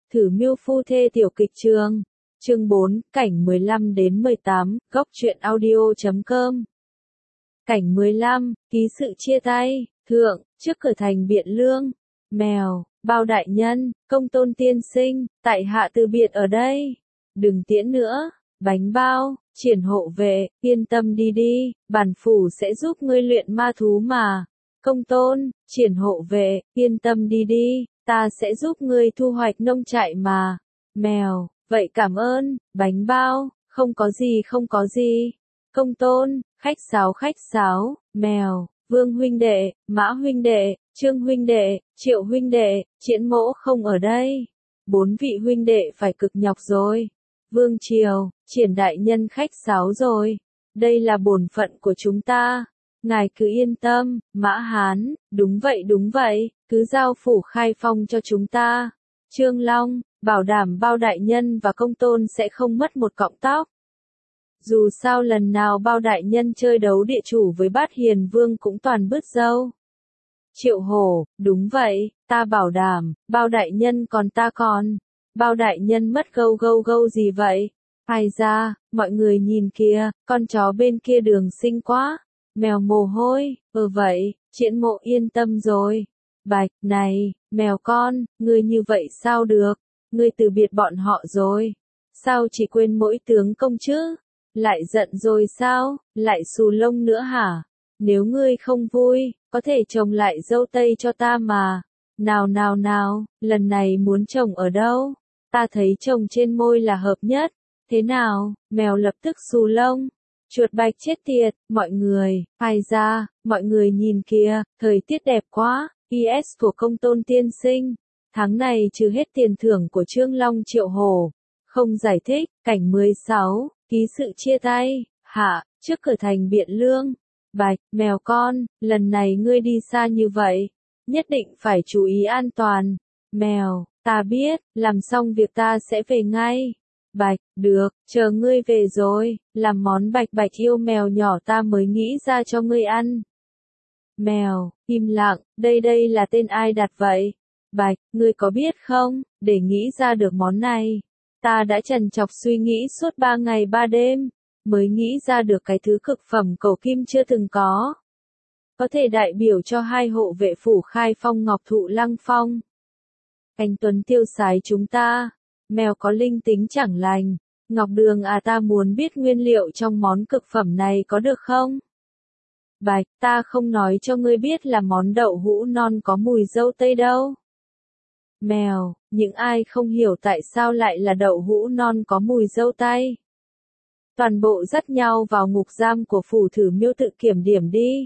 Thử Miêu Phu Thê tiểu kịch trường. Chương 4, cảnh 15 đến 18, góc truyện audio.com. Cảnh 15, ký sự chia tay, thượng, trước cửa thành Biện Lương. Mèo, Bao đại nhân, Công Tôn tiên sinh, tại hạ từ biệt ở đây. Đừng tiễn nữa, Bánh Bao, Triển hộ vệ, yên tâm đi đi, bản phủ sẽ giúp ngươi luyện ma thú mà. Công Tôn, Triển hộ vệ, yên tâm đi đi, ta sẽ giúp ngươi thu hoạch nông trại mà. Mèo, vậy cảm ơn, Bánh Bao, không có gì. Công Tôn, khách sáo, Mèo, Vương huynh đệ, Mã huynh đệ, Trương huynh đệ, Triệu huynh đệ, Triển mỗ không ở đây. 4 vị huynh đệ phải cực nhọc rồi. Vương Triều, Triển đại nhân khách sáo rồi. Đây là bổn phận của chúng ta. Ngài cứ yên tâm, Mã Hán, đúng vậy, cứ giao phủ Khai Phong cho chúng ta. Trương Long, bảo đảm Bao đại nhân và Công Tôn sẽ không mất một cọng tóc. Dù sao lần nào Bao đại nhân chơi đấu địa chủ với Bát Hiền Vương cũng toàn bứt râu. Triệu Hổ, đúng vậy, ta bảo đảm, Bao đại nhân còn ta còn. Bao đại nhân mất gâu gì vậy? Ai ra, mọi người nhìn kìa, con chó bên kia đường xinh quá. Mèo mồ hôi, vậy, Triển mộ yên tâm rồi. Bạch, này, mèo con, ngươi như vậy sao được? Ngươi từ biệt bọn họ rồi. Sao chỉ quên mỗi tướng công chứ? Lại giận rồi sao? Lại xù lông nữa hả? Nếu ngươi không vui, có thể trồng lại dâu tây cho ta mà. Nào, lần này muốn trồng ở đâu? Ta thấy trồng trên môi là hợp nhất. Thế nào? Mèo lập tức xù lông. Chuột bạch chết tiệt, mọi người, ai ra, mọi người nhìn kìa, thời tiết đẹp quá, IS của Công Tôn tiên sinh. Tháng này trừ hết tiền thưởng của Trương Long Triệu Hổ. Không giải thích, cảnh 16, ký sự chia tay, hạ, trước cửa thành Biện Lương. Bạch, mèo con, lần này ngươi đi xa như vậy, nhất định phải chú ý an toàn. Mèo, ta biết, làm xong việc ta sẽ về ngay. Bạch, được, chờ ngươi về rồi, làm món bạch yêu mèo nhỏ ta mới nghĩ ra cho ngươi ăn. Mèo, im lặng, đây là tên ai đặt vậy? Bạch, ngươi có biết không, để nghĩ ra được món này, ta đã trằn trọc suy nghĩ suốt 3 ngày 3 đêm, mới nghĩ ra được cái thứ cực phẩm cầu kim chưa từng có. Có thể đại biểu cho 2 hộ vệ phủ Khai Phong Ngọc Thụ Lăng Phong. Anh Tuấn tiêu sái chúng ta. Mèo có linh tính chẳng lành. Ngọc Đường à, ta muốn biết nguyên liệu trong món cực phẩm này có được không? Bạch, ta không nói cho ngươi biết là món đậu hũ non có mùi dâu tây đâu. Mèo, những ai không hiểu tại sao lại là đậu hũ non có mùi dâu tây. Toàn bộ dắt nhau vào ngục giam của phủ Thử Miêu tự kiểm điểm đi.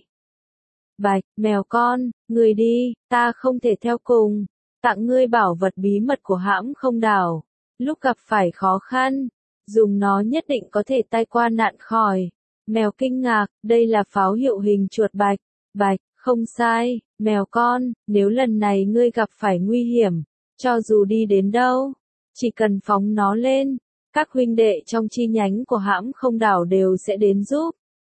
Bạch, mèo con, ngươi đi, ta không thể theo cùng. Tặng ngươi bảo vật bí mật của hãm Không Đảo. Lúc gặp phải khó khăn, dùng nó nhất định có thể tai qua nạn khỏi. Mèo kinh ngạc, đây là pháo hiệu hình chuột bạch. Bạch, không sai, mèo con, nếu lần này ngươi gặp phải nguy hiểm, cho dù đi đến đâu, chỉ cần phóng nó lên, các huynh đệ trong chi nhánh của hãm Không Đảo đều sẽ đến giúp.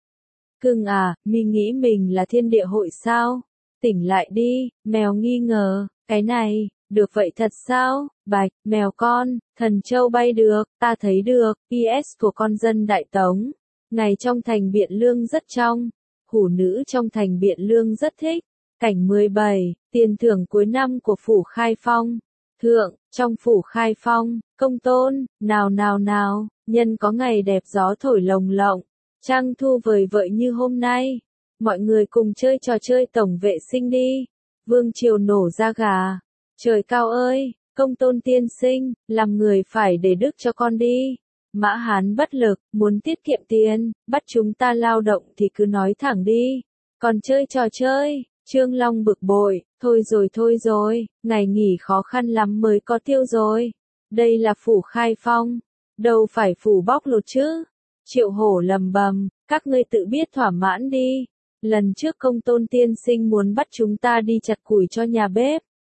Cưng à, mi nghĩ mình là thiên địa hội sao? Tỉnh lại đi, mèo nghi ngờ, cái này, được vậy thật sao? Bạch, mèo con, thần châu bay được, ta thấy được, IS của con dân Đại Tống. Ngày trong thành Biện Lương rất trong, hủ nữ trong thành Biện Lương rất thích. Cảnh 17, tiền thưởng cuối năm của phủ Khai Phong. Thượng, trong phủ Khai Phong, Công Tôn, nào, nhân có ngày đẹp gió thổi lồng lộng, trăng thu vời vợi như hôm nay. Mọi người cùng chơi trò chơi tổng vệ sinh đi. Vương Triều nổ ra gà. Trời cao ơi, Công Tôn tiên sinh, làm người phải để đức cho con đi. Mã Hán bất lực, muốn tiết kiệm tiền, bắt chúng ta lao động thì cứ nói thẳng đi. Còn chơi trò chơi, Trương Long bực bội, thôi rồi, ngày nghỉ khó khăn lắm mới có tiêu rồi. Đây là phủ Khai Phong, đâu phải phủ bóc lột chứ. Triệu Hổ lầm bầm, các ngươi tự biết thỏa mãn đi. Lần trước Công Tôn tiên sinh muốn bắt chúng ta đi chặt củi cho nhà bếp.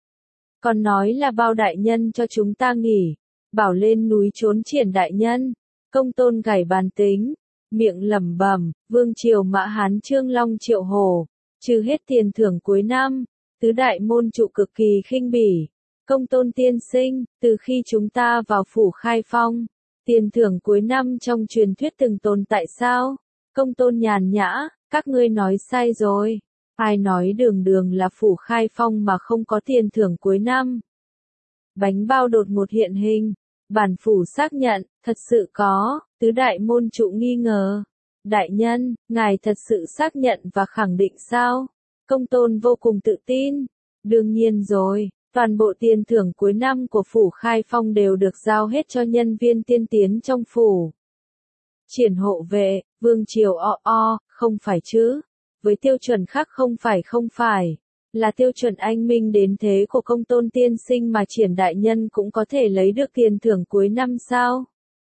Còn nói là Bao đại nhân cho chúng ta nghỉ, bảo lên núi trốn Triển đại nhân. Công Tôn gảy bàn tính, miệng lẩm bẩm, Vương Triều Mã Hán Trương Long Triệu Hổ, trừ hết tiền thưởng cuối năm, tứ đại môn trụ cực kỳ khinh bỉ. Công Tôn tiên sinh, từ khi chúng ta vào phủ Khai Phong, tiền thưởng cuối năm trong truyền thuyết từng tồn tại sao? Công Tôn nhàn nhã, các ngươi nói sai rồi. Ai nói đường đường là phủ Khai Phong mà không có tiền thưởng cuối năm? Bánh bao đột ngột hiện hình. Bản phủ xác nhận, thật sự có. Tứ đại môn trụ nghi ngờ. Đại nhân, ngài thật sự xác nhận và khẳng định sao? Công Tôn vô cùng tự tin. Đương nhiên rồi, toàn bộ tiền thưởng cuối năm của phủ Khai Phong đều được giao hết cho nhân viên tiên tiến trong phủ. Triển hộ vệ, vương triều không phải chứ. Với tiêu chuẩn khác không phải. Là tiêu chuẩn anh minh đến thế của Công Tôn tiên sinh mà Triển đại nhân cũng có thể lấy được tiền thưởng cuối năm sao?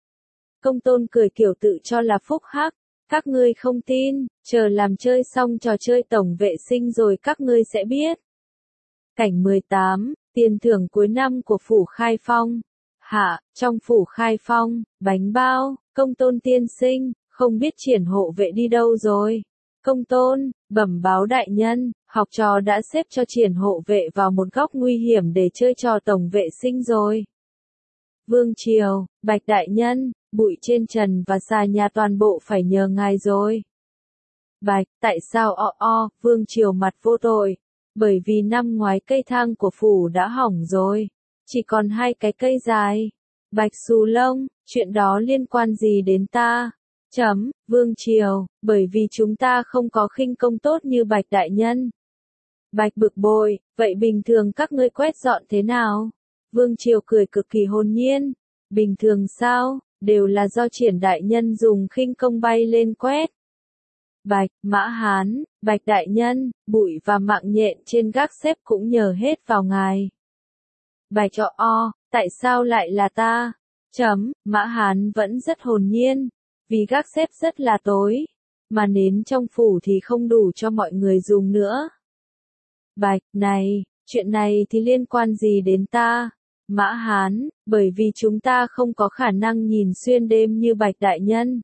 Công Tôn cười kiểu tự cho là phúc hắc. Các ngươi không tin, chờ làm chơi xong trò chơi tổng vệ sinh rồi các ngươi sẽ biết. Cảnh 18, tiền thưởng cuối năm của phủ Khai Phong. Hạ, trong phủ Khai Phong, bánh bao, Công Tôn tiên sinh, không biết Triển hộ vệ đi đâu rồi. Công Tôn, bẩm báo đại nhân, học trò đã xếp cho Triển hộ vệ vào một góc nguy hiểm để chơi trò tổng vệ sinh rồi. Vương triều, Bạch đại nhân, bụi trên trần và xà nhà toàn bộ phải nhờ ngài rồi. Bạch, tại sao Vương triều mặt vô tội? Bởi vì năm ngoái cây thang của phủ đã hỏng rồi. Chỉ còn 2 cái cây dài. Bạch xù lông, chuyện đó liên quan gì đến ta? Vương triều, bởi vì chúng ta không có khinh công tốt như Bạch đại nhân. Bạch bực bội, vậy bình thường các ngươi quét dọn thế nào? Vương triều cười cực kỳ hồn nhiên. Bình thường sao, đều là do Triển đại nhân dùng khinh công bay lên quét. Bạch, Mã Hán, Bạch đại nhân, bụi và mạng nhện trên gác xếp cũng nhờ hết vào ngài. Bạch tại sao lại là ta? Mã Hán vẫn rất hồn nhiên, vì gác xếp rất là tối, mà nến trong phủ thì không đủ cho mọi người dùng nữa. Bạch, này, chuyện này thì liên quan gì đến ta? Mã Hán, bởi vì chúng ta không có khả năng nhìn xuyên đêm như Bạch đại nhân.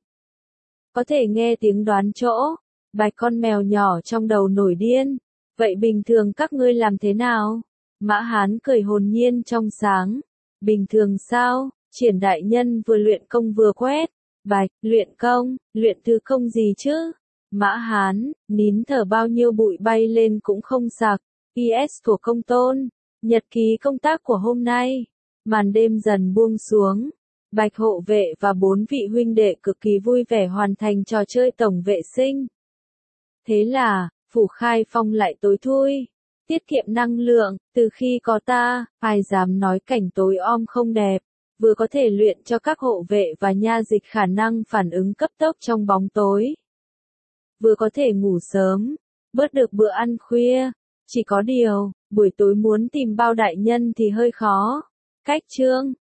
Có thể nghe tiếng đoán chỗ. Bạch con mèo nhỏ trong đầu nổi điên. Vậy bình thường các ngươi làm thế nào? Mã Hán cười hồn nhiên trong sáng. Bình thường sao? Triển đại nhân vừa luyện công vừa quét. Bạch, luyện công, luyện thứ công gì chứ? Mã Hán, nín thở bao nhiêu bụi bay lên cũng không sặc. PS của Công Tôn. Nhật ký công tác của hôm nay. Màn đêm dần buông xuống. Bạch hộ vệ và 4 vị huynh đệ cực kỳ vui vẻ hoàn thành trò chơi tổng vệ sinh. Thế là, phủ Khai Phong lại tối thui. Tiết kiệm năng lượng, từ khi có ta, ai dám nói cảnh tối om không đẹp. Vừa có thể luyện cho các hộ vệ và nha dịch khả năng phản ứng cấp tốc trong bóng tối. Vừa có thể ngủ sớm, bớt được bữa ăn khuya. Chỉ có điều, buổi tối muốn tìm bao đại nhân thì hơi khó. Cách chương